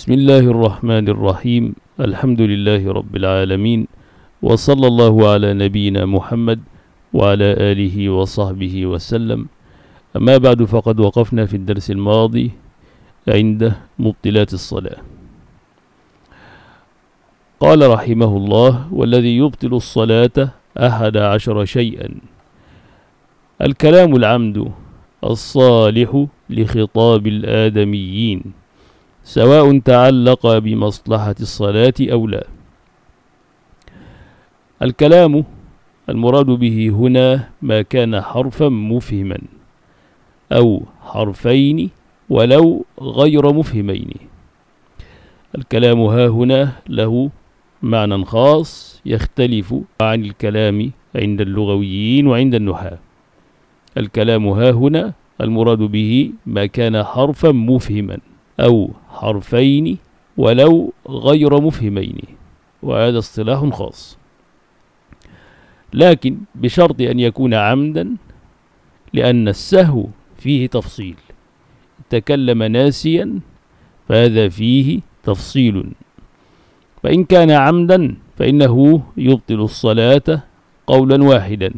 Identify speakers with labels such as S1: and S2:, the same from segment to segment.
S1: بسم الله الرحمن الرحيم. الحمد لله رب العالمين، وصلى الله على نبينا محمد وعلى آله وصحبه وسلم. أما بعد، فقد وقفنا في الدرس الماضي عند مبطلات الصلاة. قال رحمه الله: والذي يبطل الصلاة 11 شيئا: الكلام العمد الصالح لخطاب الآدميين، سواء تعلق بمصلحة الصلاة أو لا. الكلام المراد به هنا ما كان حرفا مفهما أو حرفين ولو غير مفهمين. الكلام ها هنا له معنى خاص يختلف عن الكلام عند اللغويين وعند النحاة. الكلام ها هنا المراد به ما كان حرفا مفهما أو حرفين ولو غير مفهمين، وهذا اصطلاح خاص، لكن بشرط أن يكون عمدا، لأن السهو فيه تفصيل. تكلم ناسيا فهذا فيه تفصيل، فإن كان عمدا فإنه يبطل الصلاة قولا واحدا،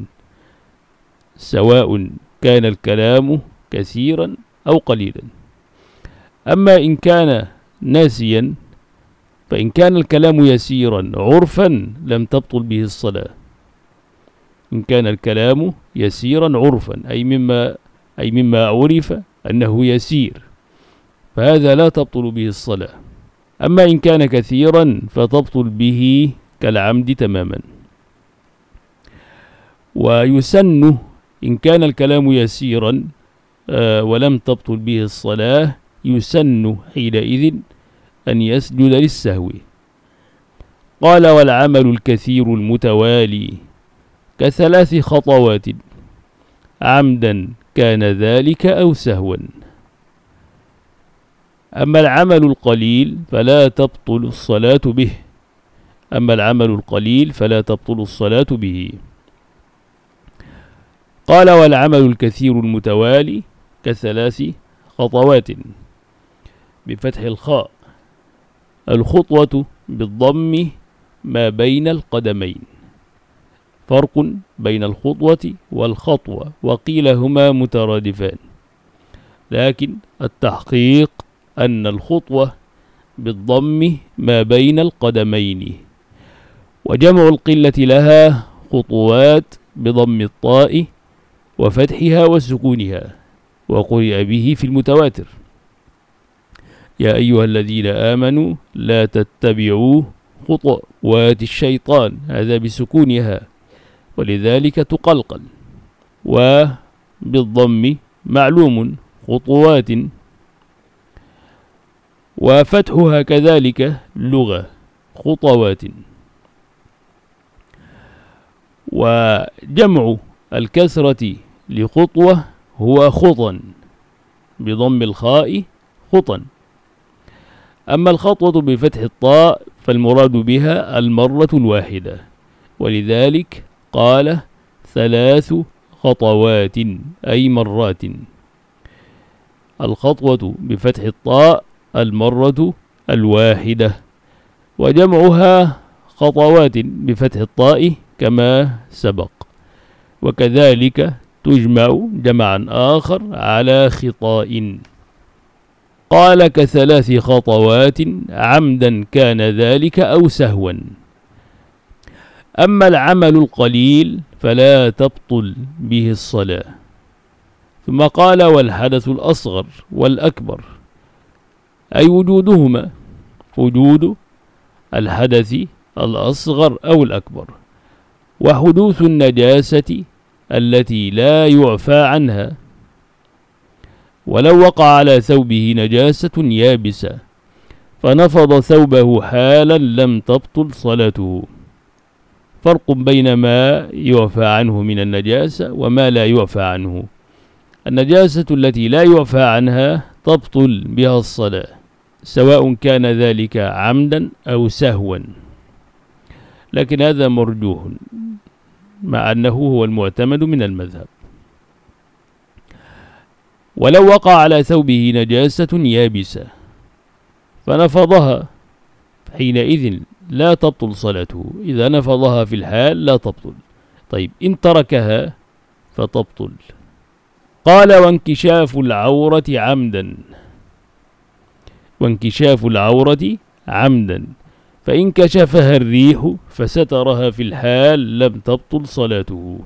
S1: سواء كان الكلام كثيرا أو قليلا. أما إن كان ناسيا، فإن كان الكلام يسيرا عرفا لم تبطل به الصلاة. إن كان الكلام يسيرا عرفا أي مما عرف أنه يسير، فهذا لا تبطل به الصلاة. أما إن كان كثيرا فتبطل به كالعمد تماما. ويسن إن كان الكلام يسيرا ولم تبطل به الصلاة، يسن حينئذ أن يسجد للسهو. قال: والعمل الكثير المتوالي كثلاث خطوات، عمدا كان ذلك أو سهوا. أما العمل القليل فلا تبطل الصلاة به. قال: والعمل الكثير المتوالي كثلاث خطوات، بفتح الخاء، الخطوة بالضم ما بين القدمين. فرق بين الخطوة والخطوة، وقيل هما مترادفان، لكن التحقيق أن الخطوة بالضم ما بين القدمين، وجمع القلة لها خطوات بضم الطاء وفتحها وسكونها، وقرئ به في المتواتر: يا أيها الذين آمنوا لا تتبعوا خطوات الشيطان، هذا بسكونها، ولذلك تقلقل. وبالضم معلوم خطوات، وفتحها كذلك لغة خطوات. وجمع الكسرة لخطوة هو خطا، بضم الخاء خطا. أما الخطوة بفتح الطاء فالمراد بها المرة الواحدة، ولذلك قال 3 خطوات أي مرات. الخطوة بفتح الطاء المرة الواحدة، وجمعها خطوات بفتح الطاء كما سبق، وكذلك تجمع جمعا آخر على خطاء. قال: كثلاث خطوات، عمدا كان ذلك أو سهوا. أما العمل القليل فلا تبطل به الصلاة. ثم قال: والحدث الأصغر والأكبر، أي وجودهما، وجود الحدث الأصغر أو الأكبر، وحدوث النجاسة التي لا يعفى عنها. ولو وقع على ثوبه نجاسة يابسة فنفض ثوبه حالا لم تبطل صلاته. فرق بين ما يعفى عنه من النجاسة وما لا يعفى عنه. النجاسة التي لا يعفى عنها تبطل بها الصلاة، سواء كان ذلك عمدا أو سهوا، لكن هذا مرجوح مع أنه هو المعتمد من المذهب. ولو وقع على ثوبه نجاسة يابسة فنفضها حينئذ لا تبطل صلاته. إذا نفضها في الحال لا تبطل. طيب إن تركها فتبطل. قال وانكشاف العورة عمدا. وانكشاف العورة عمدا، فإن كشفها الريح فسترها في الحال لم تبطل صلاته.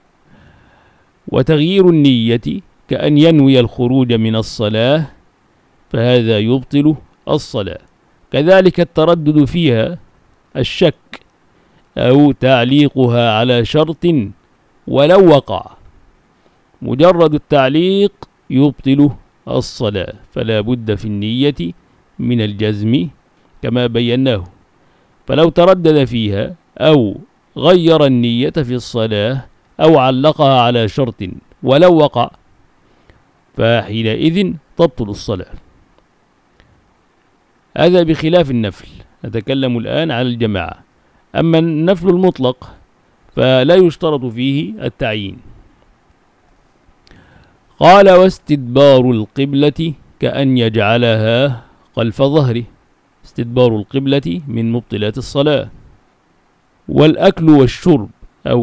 S1: وتغيير النية كأن ينوي الخروج من الصلاة فهذا يبطل الصلاة. كذلك التردد فيها، الشك أو تعليقها على شرط ولو وقع، مجرد التعليق يبطل الصلاة، فلا بد في النية من الجزم كما بيناه. فلو تردد فيها أو غير النية في الصلاة أو علقها على شرط ولو وقع فحينئذ تبطل الصلاة. هذا بخلاف النفل. نتكلم الآن على الجماعة. أما النفل المطلق فلا يشترط فيه التعيين. قال واستدبار القبلة كأن يجعلها خلف ظهره. استدبار القبلة من مبطلات الصلاة. والأكل والشرب أو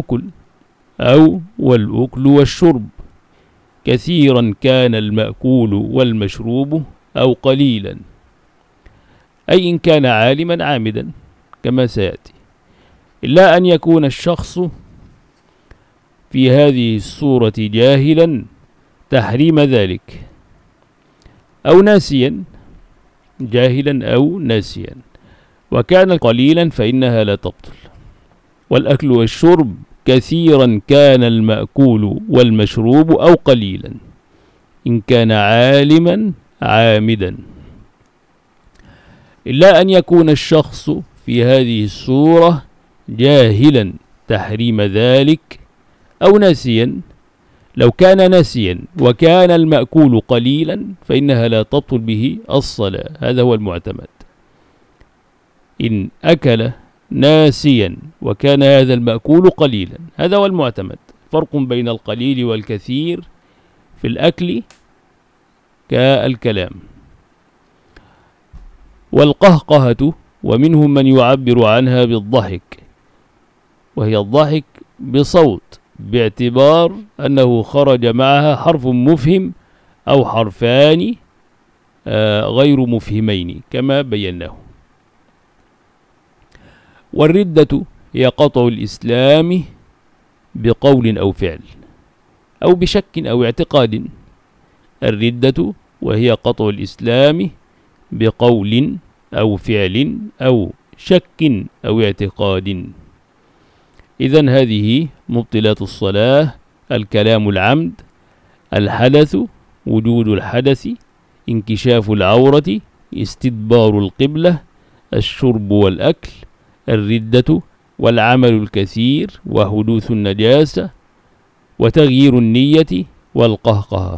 S1: والأكل والشرب كثيرا كان المأكول والمشروب أو قليلا، أي إن كان عالما عامدا كما سيأتي، إلا أن يكون الشخص في هذه الصورة جاهلا تحريم ذلك أو ناسيا، جاهلا أو ناسيا، وكان قليلا فإنها لا تبطل. والأكل والشرب كثيرا كان المأكول والمشروب أو قليلا إن كان عالما عامدا، إلا أن يكون الشخص في هذه الصورة جاهلا تحريم ذلك أو ناسيا. لو كان ناسيا وكان المأكول قليلا فإنها لا تبطل به الصلاة، هذا هو المعتمد. إن أكل ناسيا وكان هذا المأكول قليلا، هذا هو المعتمد. فرق بين القليل والكثير في الأكل كالكلام. والقهقهة ومنهم من يعبر عنها بالضحك، وهي الضحك بصوت باعتبار أنه خرج معها حرف مفهم أو حرفان غير مفهمين كما بيناه. والردة هي قطع الإسلام بقول أو فعل أو بشك أو اعتقاد. الردة وهي قطع الإسلام بقول أو فعل أو شك أو اعتقاد. إذن هذه مبطلات الصلاة: الكلام العمد، الحدث، وجود الحدث، انكشاف العورة، استدبار القبلة، الشرب والأكل، الردة، والعمل الكثير، وحدوث النجاسة، وتغيير النية، والقهقهة.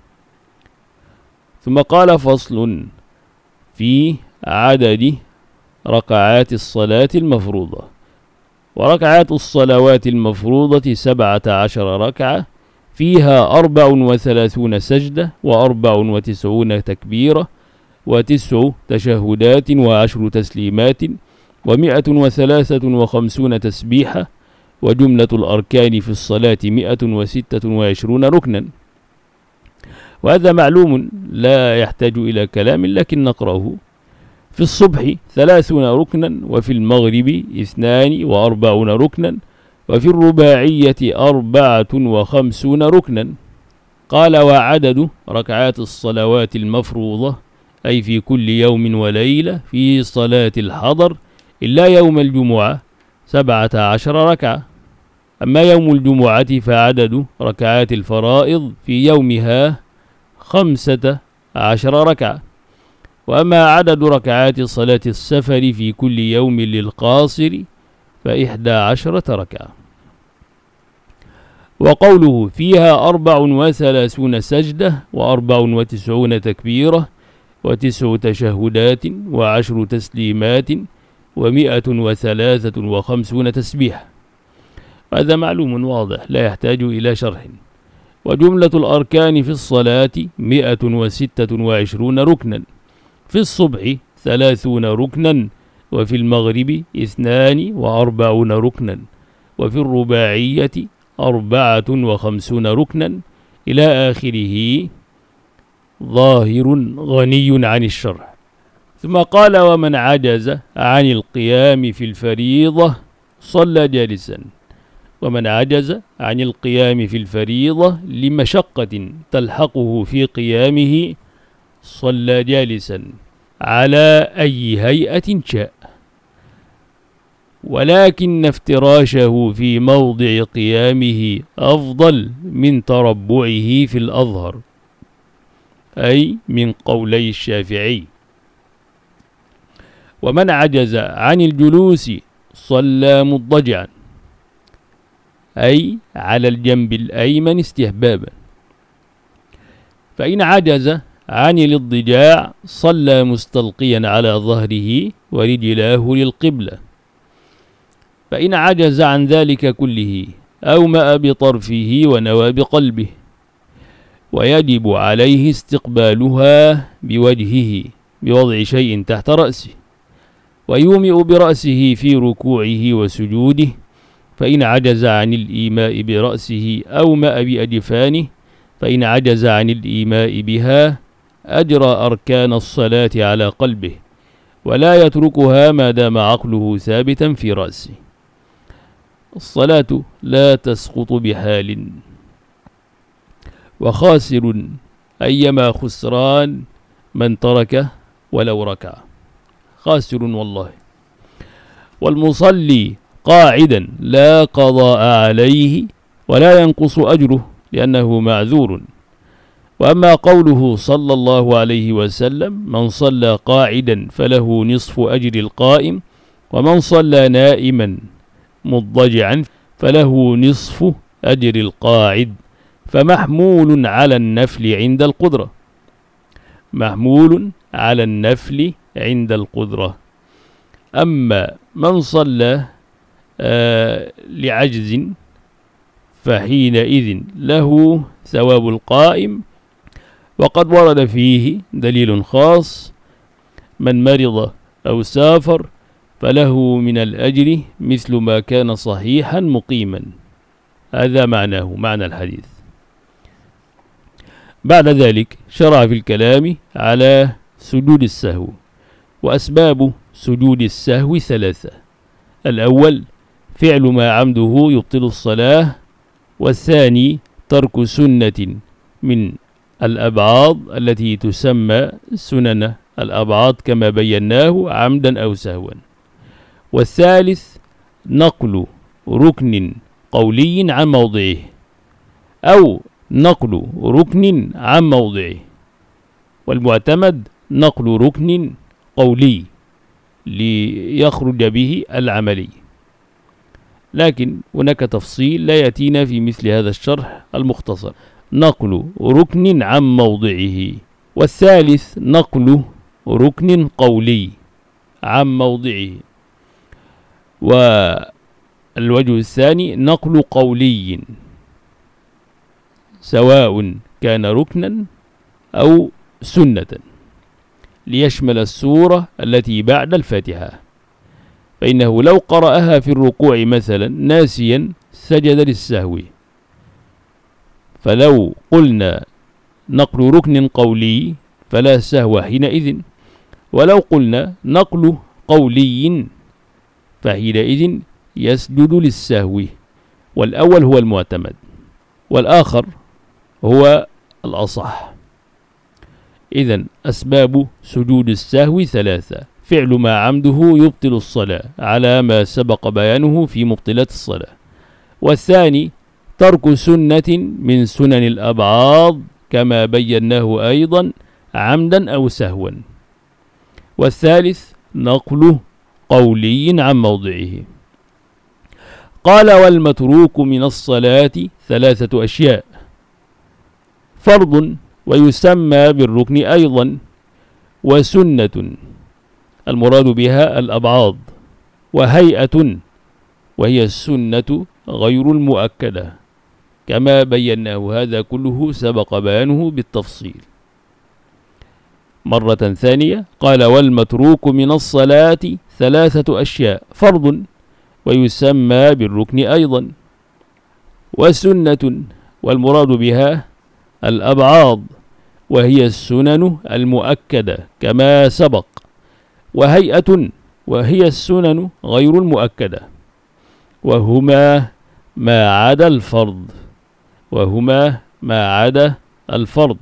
S1: ثم قال: فصل في عدد ركعات الصلاة المفروضة. وركعات الصلوات المفروضة 17 ركعة، فيها 34 سجدة، 94 تكبيرة، 9 تشهدات، 10 تسليمات، 153 تسبيحة، وجملة الأركان في الصلاة 126 ركنا. وهذا معلوم لا يحتاج إلى كلام، لكن نقرأه. في الصبح 30 ركنا، وفي المغرب 42 ركنا، وفي الرباعية 54 ركنا. قال: وعدد ركعات الصلوات المفروضة، أي في كل يوم وليلة في صلاة الحضر إلا يوم الجمعة 17 ركعة. أما يوم الجمعة فعدد ركعات الفرائض في يومها 15 ركعة. وأما عدد ركعات صلاة السفر في كل يوم للقاصر ف11 ركعة. وقوله: فيها 34 سجدة، 94 تكبيرة، 9 تشهدات، 10 تسليمات، 153 تسبيح، هذا معلوم واضح لا يحتاج إلى شرح. وجملة الأركان في الصلاة 126 ركنا، في الصبح 30 ركنا، وفي المغرب 42 ركنا، وفي الرباعية 54 ركنا، إلى آخره. ظاهر غني عن الشرح. ثم قال: ومن عجز عن القيام في الفريضة صلى جالسا. ومن عجز عن القيام في الفريضة لمشقة تلحقه في قيامه صلى جالسا على أي هيئة شاء، ولكن افتراشه في موضع قيامه أفضل من تربعه في الأظهر، أي من قولي الشافعي. ومن عجز عن الجلوس صلى مضطجعا، أي على الجنب الأيمن استحبابا. فإن عجز عن الاضطجاع صلى مستلقيا على ظهره ورجلاه للقبلة. فإن عجز عن ذلك كله أومأ بطرفه ونوى بقلبه، ويجب عليه استقبالها بوجهه بوضع شيء تحت رأسه، ويومئ برأسه في ركوعه وسجوده. فإن عجز عن الإيماء برأسه أومأ بأجفانه. فإن عجز عن الإيماء بها أجرى أركان الصلاة على قلبه، ولا يتركها ما دام عقله ثابتا في رأسه. الصلاة لا تسقط بحال، وخاسر أيما خسران من تركه ولو ركع، خاسر والله. والمصلي قاعدا لا قضاء عليه ولا ينقص أجره لأنه معذور. وأما قوله صلى الله عليه وسلم: من صلى قاعدا فله نصف أجر القائم، ومن صلى نائما مضطجعا فله نصف أجر القاعد، فمحمول على النفل عند القدرة، محمول على النفل عند القدرة. أما من صلى لعجز فحينئذ له ثواب القائم، وقد ورد فيه دليل خاص: من مرض أو سافر فله من الأجر مثل ما كان صحيحا مقيما. هذا معناه، معنى الحديث. بعد ذلك شرع في الكلام على سجود السهو. وأسباب سجود السهو ثلاثة: الأول فعل ما عمده يبطل الصلاة، والثاني ترك سنة من الأبعاض التي تسمى سنن الأبعاض كما بيناه عمدا أو سهوا، والثالث نقل ركن قولي عن موضعه أو نقل ركن عن موضعه. والمعتمد نقل ركن قولي ليخرج به العملي، لكن هناك تفصيل لا يأتينا في مثل هذا الشرح المختصر: نقل ركن عن موضعه، والثالث نقل ركن قولي عن موضعه، والوجه الثاني نقل قولي سواء كان ركنا أو سنة، ليشمل السورة التي بعد الفاتحة. فإنه لو قرأها في الركوع مثلا ناسيا سجد للسهو، فلو قلنا نقل ركن قولي فلا سهو حينئذ، ولو قلنا نقل قولي فحينئذ يسجد للسهو. والأول هو المعتمد، والآخر هو الأصح. إذن أسباب سجود السهو ثلاثة: فعل ما عمده يبطل الصلاة على ما سبق بيانه في مبطلات الصلاة، والثاني ترك سنة من سنن الأبعاض كما بيناه أيضا عمدا أو سهوا، والثالث نقل قولي عن موضعه. قال: والمتروك من الصلاة ثلاثة أشياء: فرض ويسمى بالركن أيضا، وسنة المراد بها الأبعاض، وهيئة وهي السنة غير المؤكدة كما بيناه. هذا كله سبق بيانه بالتفصيل. مرة ثانية قال: والمتروك من الصلاة 3 أشياء: فرض، ويسمى بالركن أيضا، وسنة، والمراد بها الأبعاض وهي السنن المؤكدة كما سبق، وهيئة وهي السنن غير المؤكدة، وهما ما عدا الفرض، وهما ما عدا الفرض.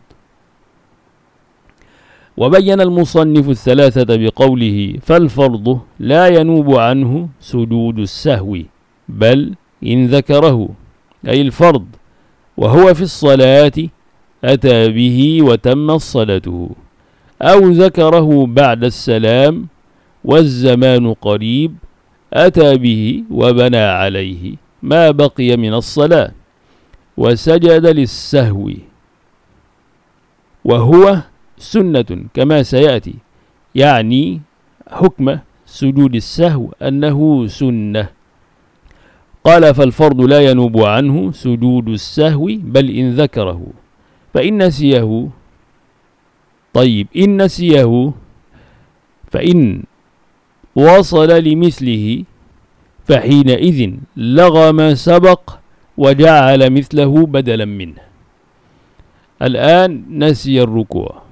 S1: وبين المصنف الثلاثة بقوله: فالفرض لا ينوب عنه سجود السهو، بل إن ذكره، أي الفرض وهو في الصلاة أتى به وتمت صلاته، أو ذكره بعد السلام والزمان قريب أتى به وبنى عليه ما بقي من الصلاة وسجد للسهو، وهو سنة كما سيأتي، يعني حكم سجود السهو أنه سنة. قال: فالفرض لا ينوب عنه سجود السهو بل إن ذكره، فإن نسيه. طيب، إن نسيه فإن وصل لمثله فحينئذ لغى ما سبق وجعل مثله بدلا منه. الآن نسي الركوع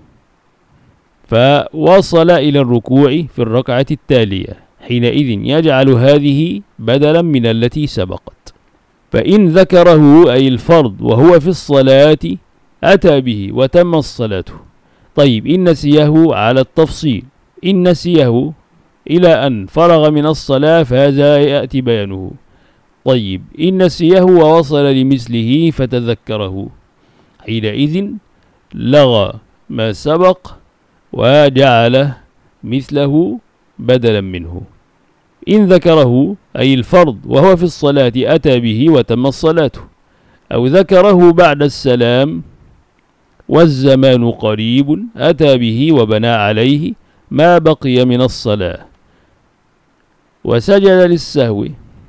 S1: فوصل إلى الركوع في الركعة التالية، حينئذ يجعل هذه بدلا من التي سبقت. فإن ذكره أي الفرض وهو في الصلاة أتى به وتم الصلاة. طيب، إن نسيه على التفصيل، إن نسيه إلى أن فرغ من الصلاة فهذا يأتي بيانه. طيب، إن نسيه ووصل لمثله فتذكره، حينئذ لغى ما سبق وجعل مثله بدلا منه. إن ذكره أي الفرض وهو في الصلاة أتى به وتم الصلاة، أو ذكره بعد السلام والزمان قريب أتى به وبنى عليه ما بقي من الصلاة وسجد للسهو.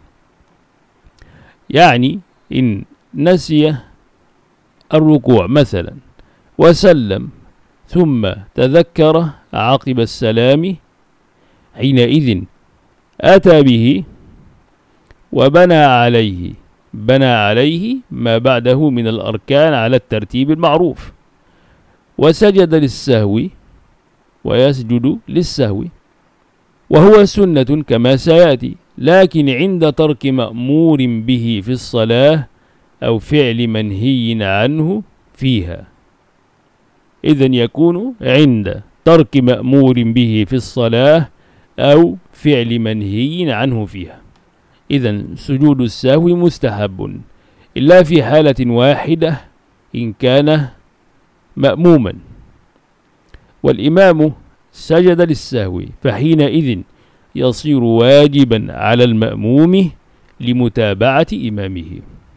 S1: يعني إن نسي الركوع مثلا وسلم ثم تذكر عقب السلام، حينئذ أتى به وبنى عليه، بنى عليه ما بعده من الأركان على الترتيب المعروف، وسجد للسهو ويسجد للسهو، وهو سنة كما سيأتي، لكن عند ترك مأمور به في الصلاة أو فعل منهي عنه فيها. إذن يكون عند ترك مأمور به في الصلاة أو فعل منهي عنه فيها. إذن سجود السهو مستحب إلا في حالة واحدة، إن كان مأموما والإمام سجد للسهو، فحينئذ يصير واجبا على المأموم لمتابعة إمامه.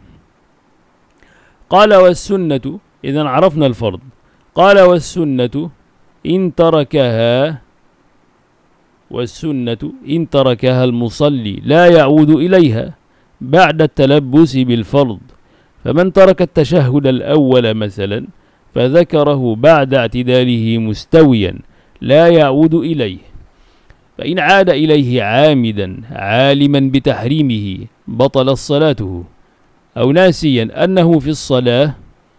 S1: قال: والسنة، إذن عرفنا الفرض. قال: والسنة إن تركها، والسنة إن تركها المصلي لا يعود إليها بعد التلبس بالفرض. فمن ترك التشهد الأول مثلا فذكره بعد اعتداله مستويا لا يعود إليه، فإن عاد إليه عامدا عالما بتحريمه بطل صلاته، أو ناسيا أنه في الصلاة،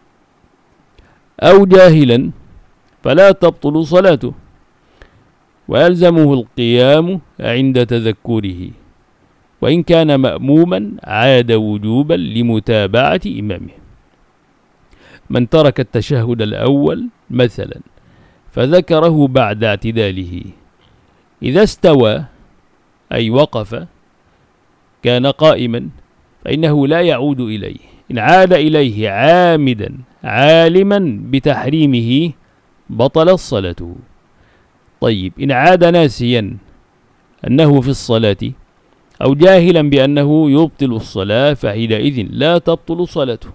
S1: أو جاهلا فلا تبطل صلاته، ويلزمه القيام عند تذكره، وإن كان مأموما عاد وجوبا لمتابعة إمامه. من ترك التشهد الأول مثلا فذكره بعد اعتداله، إذا استوى أي وقف كان قائما فإنه لا يعود إليه. إن عاد إليه عامدا عالما بتحريمه بطل صلاته. طيب، إن عاد ناسيا أنه في الصلاة أو جاهلا بأنه يبطل الصلاة فحينئذ لا تبطل صلاته،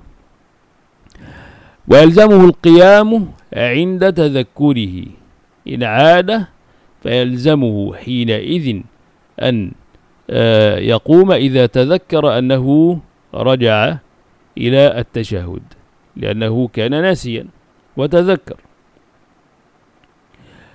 S1: ويلزمه القيام عند تذكره. إن عاد فيلزمه حينئذ أن يقوم إذا تذكر أنه رجع إلى التشهد، لأنه كان ناسيا وتذكر.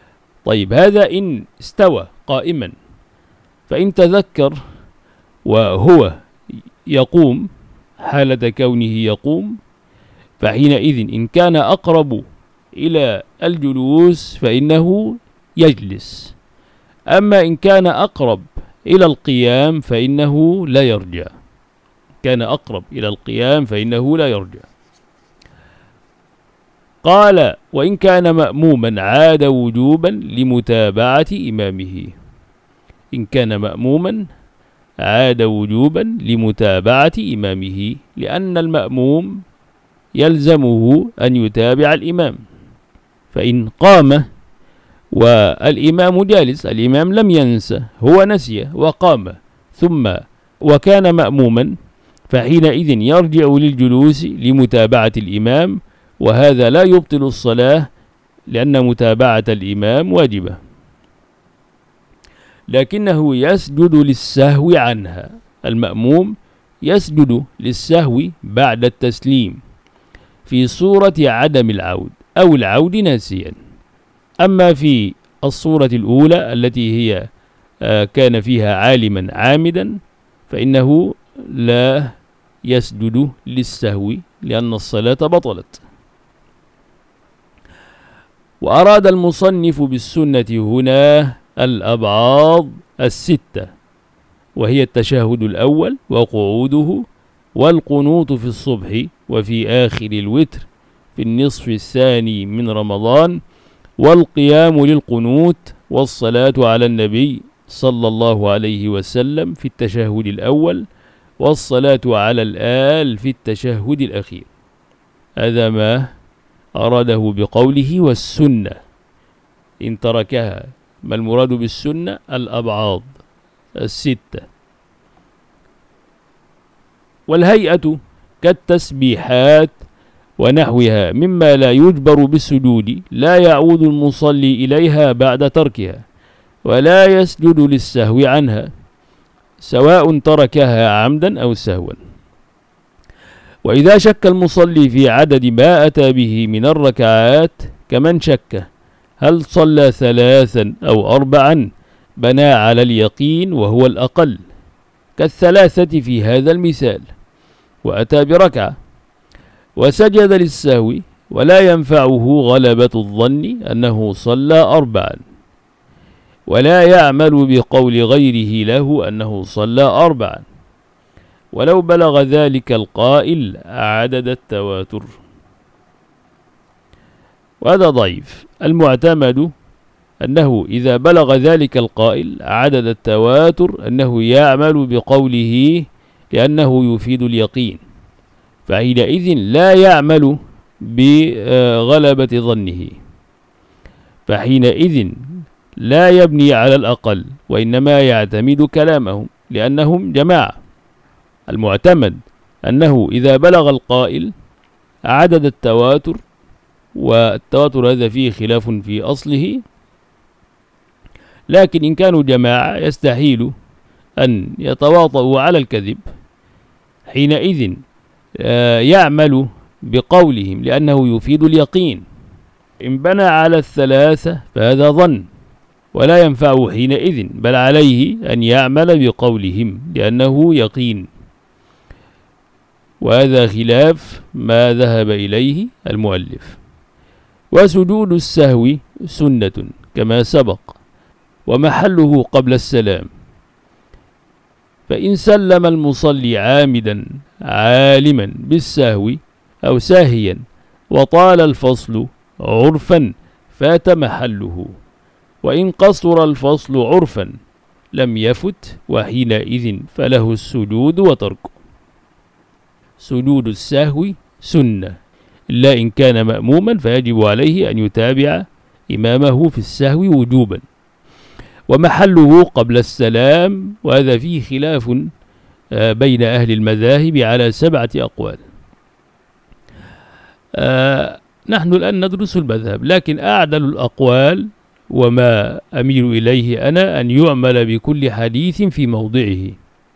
S1: طيب هذا إن استوى قائما، فإن تذكر وهو يقوم حالة كونه يقوم، فحينئذ إن كان أقرب إلى الجلوس فإنه يجلس، أما إن كان أقرب إلى القيام فإنه لا يرجع. كان أقرب إلى القيام فإنه لا يرجع. قال: وإن كان مأموما عاد وجوبا لمتابعة إمامه. إن كان مأموما عاد وجوبا لمتابعة إمامه، لأن المأموم يلزمه أن يتابع الإمام. فإن قام والإمام جالس، الإمام لم ينسى، هو نسي وقام ثم وكان مأموما، فحينئذ يرجع للجلوس لمتابعة الإمام، وهذا لا يبطل الصلاة لأن متابعة الإمام واجبة، لكنه يسجد للسهو عنها. المأموم يسجد للسهو بعد التسليم في صورة عدم العود أو العود ناسيا. أما في الصورة الأولى التي هي كان فيها عالما عامدا فإنه لا يسجد للسهو لأن الصلاة بطلت. وأراد المصنف بالسنة هنا الأبعاض الستة، وهي التشهد الأول وقعوده، والقنوت في الصبح وفي آخر الوتر في النصف الثاني من رمضان، والقيام للقنوت، والصلاة على النبي صلى الله عليه وسلم في التشهد الأول، والصلاة على الآل في التشهد الأخير. هذا ما أراده بقوله والسنة إن تركها. ما المراد بالسنة؟ الأبعاض الستة. والهيئة كالتسبيحات ونحوها مما لا يجبر بالسجود، لا يعود المصلي إليها بعد تركها، ولا يسجد للسهو عنها، سواء تركها عمدا أو سهوا. وإذا شك المصلي في عدد ما أتى به من الركعات، كمن شك هل صلى 3 أو 4، بنى على اليقين وهو الأقل كالثلاثة في هذا المثال، وأتى بركعة وسجد للسهو، ولا ينفعه غلبة الظن أنه صلى 4، ولا يعمل بقول غيره له أنه صلى 4، ولو بلغ ذلك القائل عدد التواتر. وهذا ضعيف. المعتمد أنه إذا بلغ ذلك القائل عدد التواتر أنه يعمل بقوله لأنه يفيد اليقين، فحينئذ لا يعمل بغلبة ظنه، فحينئذ لا يبني على الأقل، وإنما يعتمد كلامهم لأنهم جماعة. المعتمد أنه إذا بلغ القائل عدد التواتر، والتواتر هذا فيه خلاف في أصله، لكن إن كانوا جماعة يستحيل أن يتواطؤوا على الكذب، حينئذ يعمل بقولهم لأنه يفيد اليقين. إن بنى على 3 فهذا ظن ولا ينفعه حينئذ، بل عليه أن يعمل بقولهم لأنه يقين، وهذا خلاف ما ذهب إليه المؤلف. وسجود السهو سنة كما سبق، ومحله قبل السلام. فإن سلم المصلي عامدا عالما بالسهو أو ساهيا وطال الفصل عرفا فات محله، وإن قصر الفصل عرفا لم يفت، وحينئذ فله السجود وتركه. سجود السهو سنة، إلا إن كان مأموما فيجب عليه أن يتابع إمامه في السهو وجوبا، ومحله قبل السلام، وهذا فيه خلاف بين أهل المذاهب على 7 أقوال. نحن الآن ندرس المذهب، لكن أعدل الأقوال وما أميل إليه أنا أن يعمل بكل حديث في موضعه،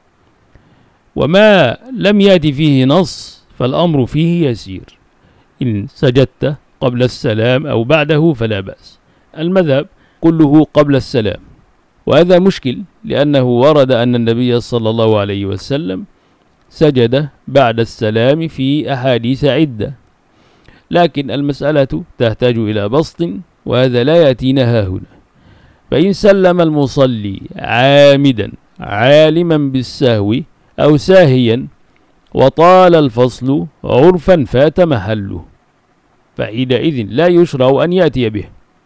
S1: وما لم يأتي فيه نص فالأمر فيه يسير. إن سجدت قبل السلام أو بعده فلا بأس. المذهب كله قبل السلام، وهذا مشكل لأنه ورد أن النبي صلى الله عليه وسلم سجد بعد السلام في أحاديث عدة، لكن المسألة تحتاج إلى بسط وهذا لا يأتينا هنا. فإن سلم المصلي عامدا عالما بالسهو أو ساهيا وطال الفصل عرفا فات محله، فحينئذ لا يشرع أن يأتي به.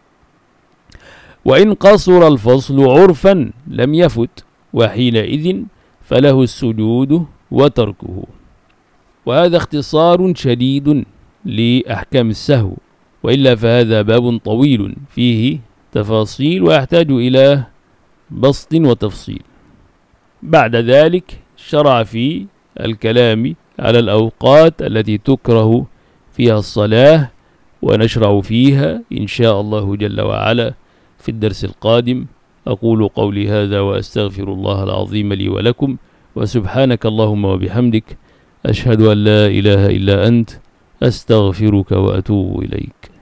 S1: وإن قصر الفصل عرفا لم يفت، وحينئذ فله السجود وتركه. وهذا اختصار شديد لأحكام السهو، وإلا فهذا باب طويل فيه تفاصيل ويحتاج إلى بسط وتفصيل. بعد ذلك شرع في الكلام على الأوقات التي تكره فيها الصلاة، ونشرع فيها إن شاء الله جل وعلا في الدرس القادم. أقول قولي هذا وأستغفر الله العظيم لي ولكم، وسبحانك اللهم وبحمدك، أشهد أن لا إله إلا أنت، أستغفرك وأتوب إليك.